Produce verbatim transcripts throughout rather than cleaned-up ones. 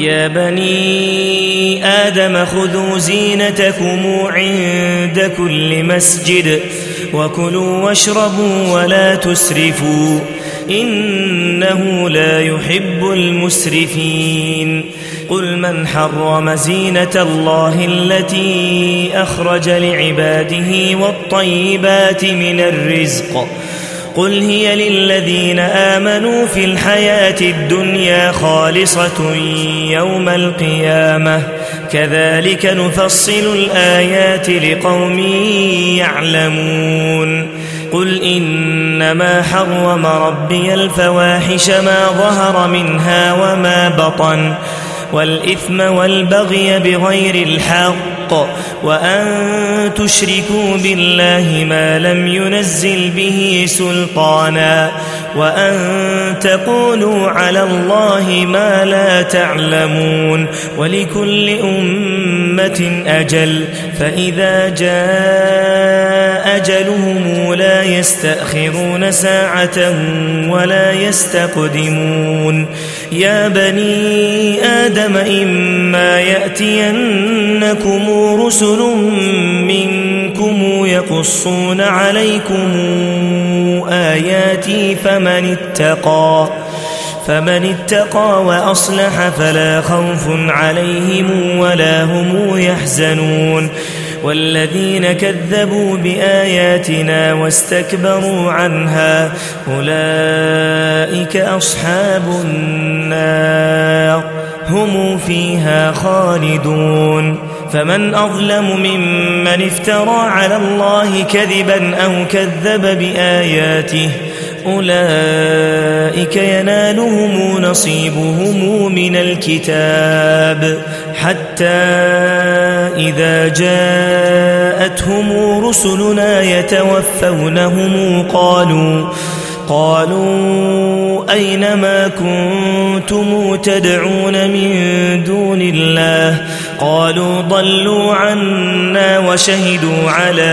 يا بني آدم خذوا زينتكم عند كل مسجد وكلوا واشربوا ولا تسرفوا إنه لا يحب المسرفين قل من حرم زينة الله التي أخرج لعباده والطيبات من الرزق قل هي للذين آمنوا في الحياة الدنيا خالصة يوم القيامة كذلك نفصل الآيات لقوم يعلمون قل إنما حرم ربي الفواحش ما ظهر منها وما بطن والإثم والبغي بغير الحق وأن تشركوا بالله ما لم ينزل به سلطانا وأن تقولوا على الله ما لا تعلمون ولكل أمة أجل فإذا جاء أجلهم لا يستأخرون ساعة ولا يستقدمون يا بني آدم إما يأتينكم رسل منكم يقصون عليكم آياتي فمن اتقى فمن اتقى وأصلح فلا خوف عليهم ولا هم يحزنون والذين كذبوا بآياتنا واستكبروا عنها أولئك أصحاب النار هم فيها خالدون فمن أظلم ممن افترى على الله كذبا أو كذب بآياته أولئك ينالهم نصيبهم من الكتاب حتى إذا جاءتهم رسلنا يتوفونهم قالوا قالوا أين ما كنتم تدعون من دون الله قالوا ضلوا عنا وشهدوا على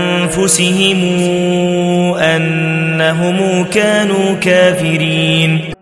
أنفسهم أنهم كانوا كافرين.